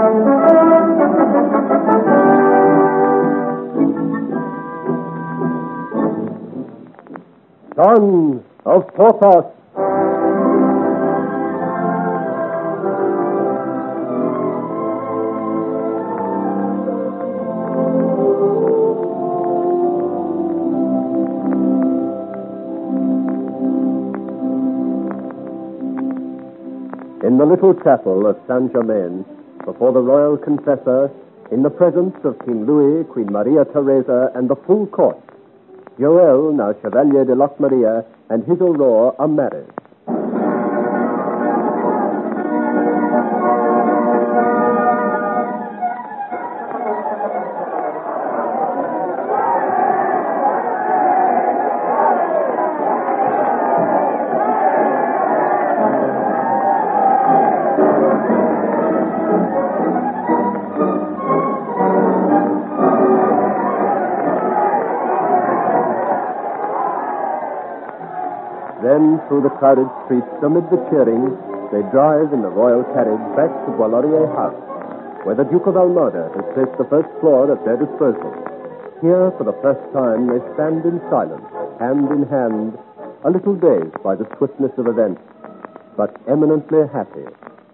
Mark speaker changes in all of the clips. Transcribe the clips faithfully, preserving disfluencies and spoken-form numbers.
Speaker 1: Son of Porthos. In the little chapel of Saint-Germain, before the royal confessor, in the presence of King Louis, Queen Maria Theresa, and the full court, Joel, now Chevalier de Lochmaria, and his Aurore are married. Then, through the crowded streets, amid the cheering, they drive in the royal carriage back to Bois-Laurier House, where the Duke of Almada has placed the first floor at their disposal. Here, for the first time, they stand in silence, hand in hand, a little dazed by the swiftness of events, but eminently happy.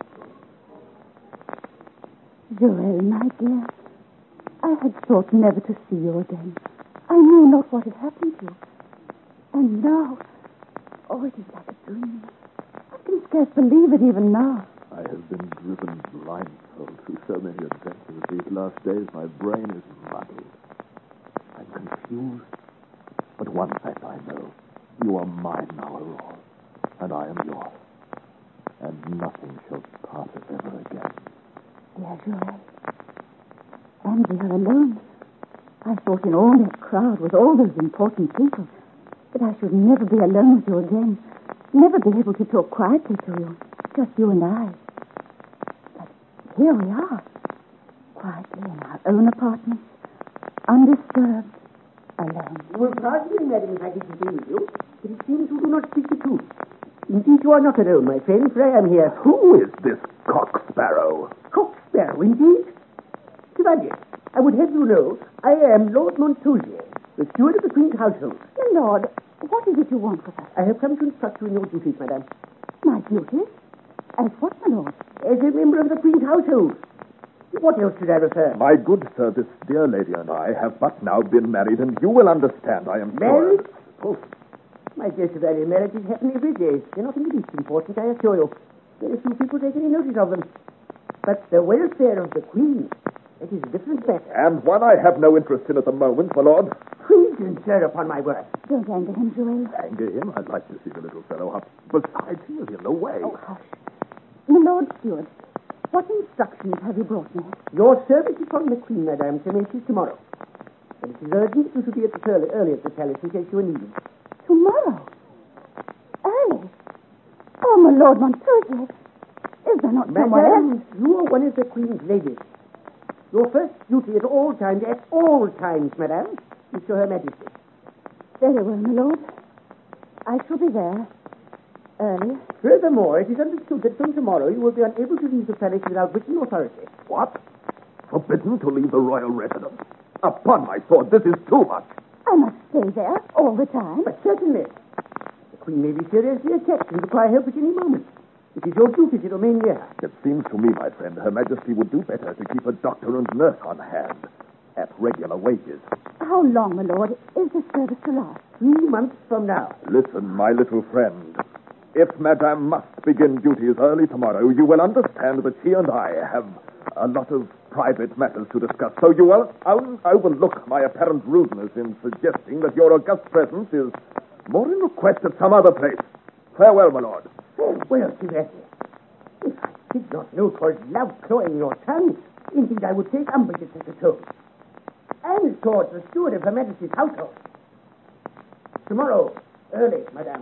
Speaker 2: Joel, my dear, I had thought never to see you again. I knew not what had happened to you. And now... Oh, it is like a dream. I can scarce believe it even now.
Speaker 3: I have been driven blindfold through so many adventures these last days. My brain is muddled. I'm confused. But one fact I know. You are mine now, Aurore. And I am yours. And nothing shall part us ever again.
Speaker 2: Dear Joel. And we are alone. I thought in all that crowd with all those important people... that I should never be alone with you again. Never be able to talk quietly to you. Just you and I. But here we are. Quietly in our own apartment. Undisturbed. Alone.
Speaker 4: You will pardon me, madam, if I disagree with you. But it seems you do not speak the truth. Indeed, you are not alone, my friend, for I am here.
Speaker 3: Who is this cock sparrow?
Speaker 4: Cock sparrow, indeed? Chevalier, I would have you know, I am Lord Montousier, the steward of the Queen's household.
Speaker 2: My lord, what is it you want with us?
Speaker 4: I have come to instruct you in your duties, madame.
Speaker 2: My duties? As what, my lord?
Speaker 4: As a member of the Queen's household. What else should I refer?
Speaker 3: My good sir, this dear lady and I have but now been married, and you will understand, I am
Speaker 4: Married?
Speaker 3: sure.
Speaker 4: Oh, my dear Chevalier, marriages happen every day. They're not in the least important, I assure you. Very few people take any notice of them. But the welfare of the Queen, that is a different matter.
Speaker 3: And one I have no interest in at the moment, my lord.
Speaker 4: Treason, sir, upon my word.
Speaker 2: Don't anger him, Joel.
Speaker 3: Anger him? I'd like to see the little fellow up. Besides, he is in the way.
Speaker 2: Oh, hush. My lord steward, what instructions have you brought me?
Speaker 4: Your service upon the Queen, madame, commences tomorrow. And it is urgent you should be at the early, early at the palace in case you are needed.
Speaker 2: Tomorrow? Early? Oh, my lord Montousier, is there not someone
Speaker 4: Madame,
Speaker 2: else?
Speaker 4: you are one of the Queen's ladies. Your first duty at all times, at all times, madame, is to Her Majesty.
Speaker 2: Very well, my lord. I shall be there. Early.
Speaker 4: Furthermore, it is understood that from tomorrow you will be unable to leave the palace without written authority.
Speaker 3: What? Forbidden to leave the royal residence? Upon my sword, this is too much.
Speaker 2: I must stay there all the time.
Speaker 4: But certainly. The Queen may be seriously attacked and require help at any moment. It is your duty to remain near her.
Speaker 3: It seems to me, my friend, Her Majesty would do better to keep a doctor and nurse on hand at regular wages.
Speaker 2: How long, my lord, is this service to last?
Speaker 4: Three months from now.
Speaker 3: Listen, my little friend. If Madame must begin duties early tomorrow, you will understand that she and I have a lot of private matters to discuss. So you will un- overlook my apparent rudeness in suggesting that your august presence is more in request at some other place. Farewell, my lord.
Speaker 4: Well, Chevalier, if I did not know 'twas love cloying your tongue, indeed I would take umbrage at such a tone. And towards the steward of Her Majesty's household. Tomorrow, early, madame.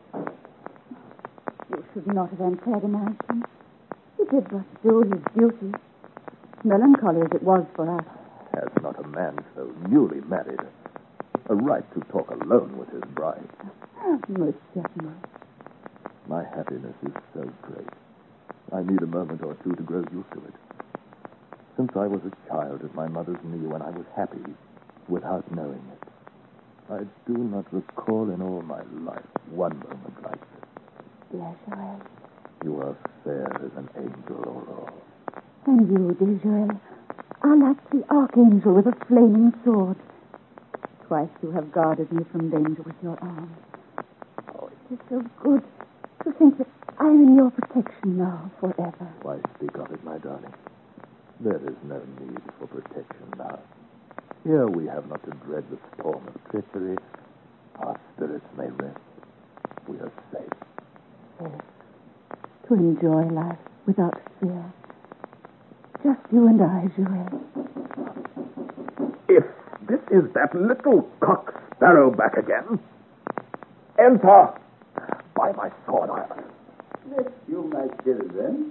Speaker 2: You should not have antagonized him. He did but do his duty. Melancholy as it was for us.
Speaker 3: Has not a man so newly married a right to talk alone with his bride?
Speaker 2: Most certainly.
Speaker 3: My happiness is so great. I need a moment or two to grow used to it. since I was a child at my mother's knee when I was happy without knowing it. I do not recall in all my life one moment like this.
Speaker 2: Dear Joel.
Speaker 3: You are fair as an angel, Aurore.
Speaker 2: And you, dear Joel, are like the archangel with a flaming sword. Twice you have guarded me from danger with your arm. Oh, it is so good to think that I am in your protection now forever.
Speaker 3: Why speak of it, my darling? There is no need for protection now. Here we have not to dread the storm of treachery. Our spirits may rest. We are safe.
Speaker 2: Yes. To enjoy life without fear. Just you and I, Joel.
Speaker 3: If this is that little cock sparrow back again, enter! By my sword, Ivan.
Speaker 5: Bless you, my children.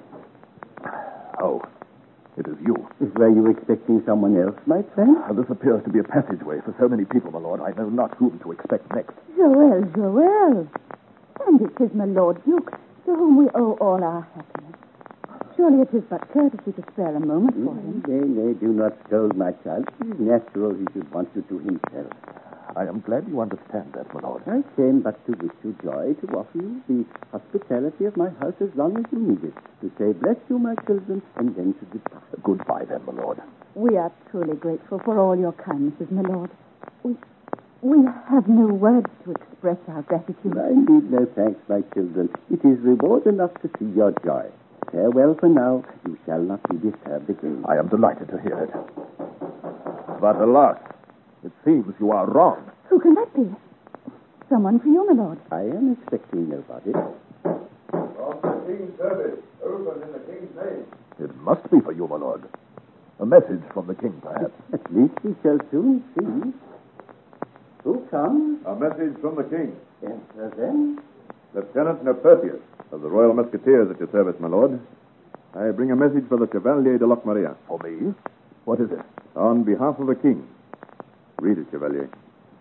Speaker 3: Oh, it is you.
Speaker 5: Were you expecting someone else, my friend?
Speaker 3: Uh, this appears to be a passageway for so many people, my lord. I know not whom to expect next.
Speaker 2: Joel, Joel. And it is my Lord Duke, to whom we owe all our happiness. Surely it is but courtesy to spare a moment for him.
Speaker 5: Nay, nay, do not scold, my child. It is natural he should want you to himself.
Speaker 3: I am glad you understand that, my lord.
Speaker 5: I came but to wish you joy, to offer you the hospitality of my house as long as you need it, to say, bless you, my children, and then to depart.
Speaker 3: Goodbye, then, my lord.
Speaker 2: We are truly grateful for all your kindnesses, my lord. We, we have no words to express our gratitude.
Speaker 5: I need no thanks, my children. It is reward enough to see your joy. Farewell for now. You shall not be disturbed again.
Speaker 3: I am delighted to hear it. But alas, it seems you are wrong.
Speaker 2: Who can that be? Someone for you, my lord.
Speaker 5: I am expecting nobody.
Speaker 3: From the king's service, open in the king's name. It must be for you, my lord. A message from the king, perhaps.
Speaker 5: At least we shall soon see. Who comes?
Speaker 6: A message from the king.
Speaker 5: Enter then.
Speaker 6: Lieutenant Nepertius of the Royal Musketeers at your service, my lord. I bring a message for the Chevalier de Locmaria.
Speaker 3: For me? What is it?
Speaker 6: On behalf of the king. Read it, Chevalier.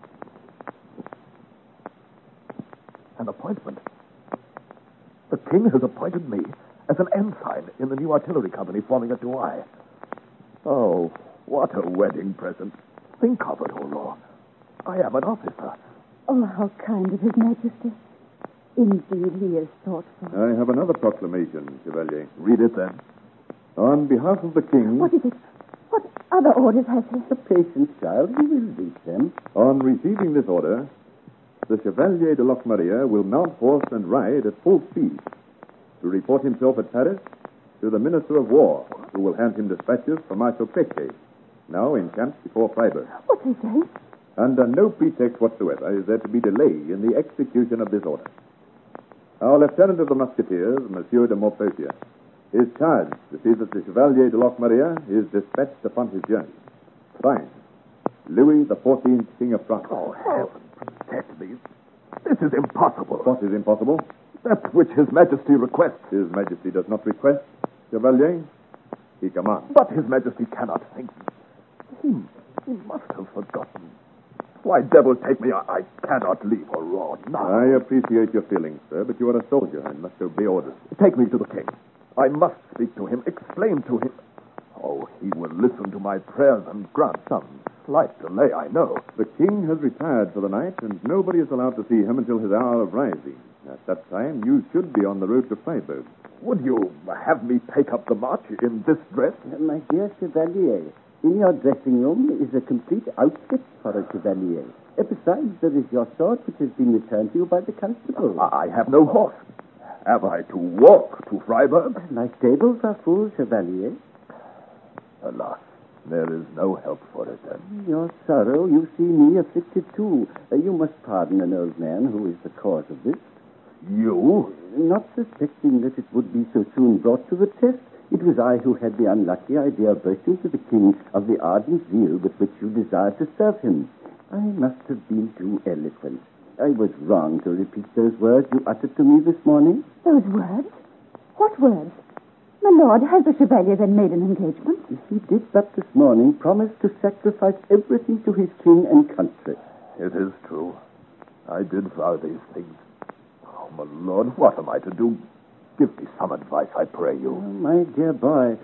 Speaker 3: An appointment. The king has appointed me as an ensign in the new artillery company forming at Douai. Oh, what a wedding present. Think of it, Aurore. I am an officer.
Speaker 2: Oh, how kind of His Majesty. Indeed, he is thoughtful.
Speaker 6: I have another proclamation, Chevalier.
Speaker 3: Read it, then.
Speaker 6: On behalf of the king...
Speaker 2: What is it? What other orders has he?
Speaker 5: The patience, child. We will read them.
Speaker 6: On receiving this order, the Chevalier de Locmaria will mount horse and ride at full speed to report himself at Paris to the Minister of War, who will hand him dispatches for Marshal Péché, now encamped before Freiburg.
Speaker 2: What is he?
Speaker 6: Under no pretext whatsoever is there to be delay in the execution of this order. Our Lieutenant of the Musketeers, Monsieur de Maupeousier, is charged to see that the Chevalier de Locmaria is dispatched upon his journey. Signed, Louis the Fourteenth, King of France.
Speaker 3: Oh, heaven protect me. This is impossible.
Speaker 6: What is impossible?
Speaker 3: That which His Majesty requests.
Speaker 6: His Majesty does not request, Chevalier. He commands.
Speaker 3: But His Majesty cannot think. He, he must have forgotten. Why, devil take me, I, I cannot leave Aurore now.
Speaker 6: I appreciate your feelings, sir, but you are a soldier and must obey orders.
Speaker 3: Take me to the king. I must speak to him, explain to him. Oh, he will listen to my prayers and grant some slight delay, I know.
Speaker 6: The king has retired for the night, and nobody is allowed to see him until his hour of rising. At that time, you should be on the road to Freiburg.
Speaker 3: Would you have me take up the march in this dress?
Speaker 5: Uh, my dear Chevalier, in your dressing room is a complete outfit for a Chevalier. Uh, besides, there is your sword, which has been returned to you by the constable.
Speaker 3: I have no horse. Have I to walk to Freiburg?
Speaker 5: My stables are full, Chevalier.
Speaker 3: Alas, there is no help for it, then.
Speaker 5: Your sorrow, you see me afflicted too. Uh, you must pardon an old man who is the cause of this.
Speaker 3: You?
Speaker 5: Not suspecting that it would be so soon brought to the test, it was I who had the unlucky idea of boasting to the king of the ardent zeal with which you desired to serve him. I must have been too eloquent. I was wrong to repeat those words you uttered to me this morning.
Speaker 2: Those words? What words? My lord, has the Chevalier then made an engagement?
Speaker 5: He did but this morning promise to sacrifice everything to his king and country.
Speaker 3: It is true. I did vow these things. Oh, my lord, what am I to do? Give me some advice, I pray you.
Speaker 5: Oh, my dear boy,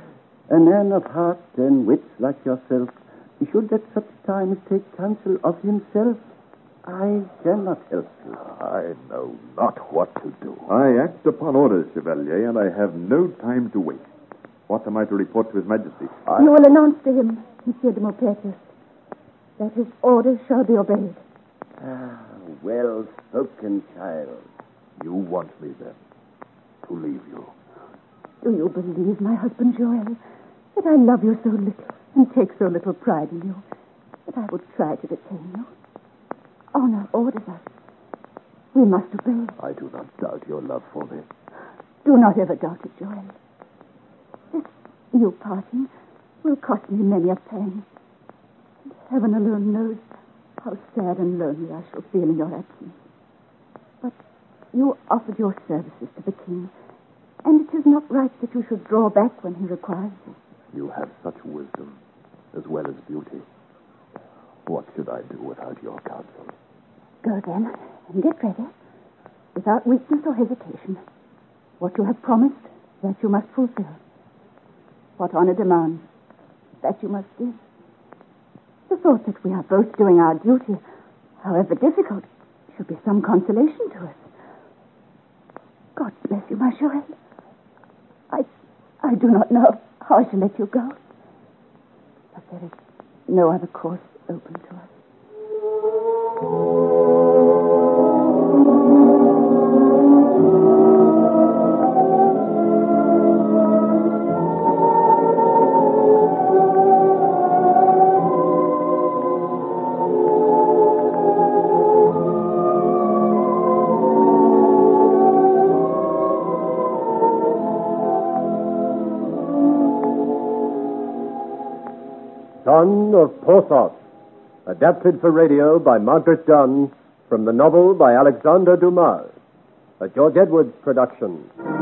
Speaker 5: A man of heart and wits like yourself should at such times take counsel of himself. I cannot help you.
Speaker 3: I know not what to do.
Speaker 6: I act upon orders, Chevalier, and I have no time to waste. What am I to report to His Majesty?
Speaker 2: I... You will announce to him, Monsieur de Maupertuis, that his orders shall be obeyed.
Speaker 5: Ah, well spoken, child.
Speaker 3: You want me, then, to leave you?
Speaker 2: Do you believe, my husband Joel, that I love you so little and take so little pride in you that I would try to detain you? Honor orders us. We must obey.
Speaker 3: I do not doubt your love for me.
Speaker 2: Do not ever doubt it, Joel. This new parting will cost me many a pang. And heaven alone knows how sad and lonely I shall feel in your absence. But you offered your services to the king, and it is not right that you should draw back when he requires you.
Speaker 3: You have such wisdom as well as beauty. What should I do without your counsel?
Speaker 2: Go then, and get ready, without weakness or hesitation. What you have promised, that you must fulfill. What honor demands, that you must give. The thought that we are both doing our duty, however difficult, should be some consolation to us. God bless you, my Joel. I, I do not know how I shall let you go. But there is no other course open to us.
Speaker 1: Son of Porthos, adapted for radio by Margaret Dunn from the novel by Alexander Dumas, a George Edwards production.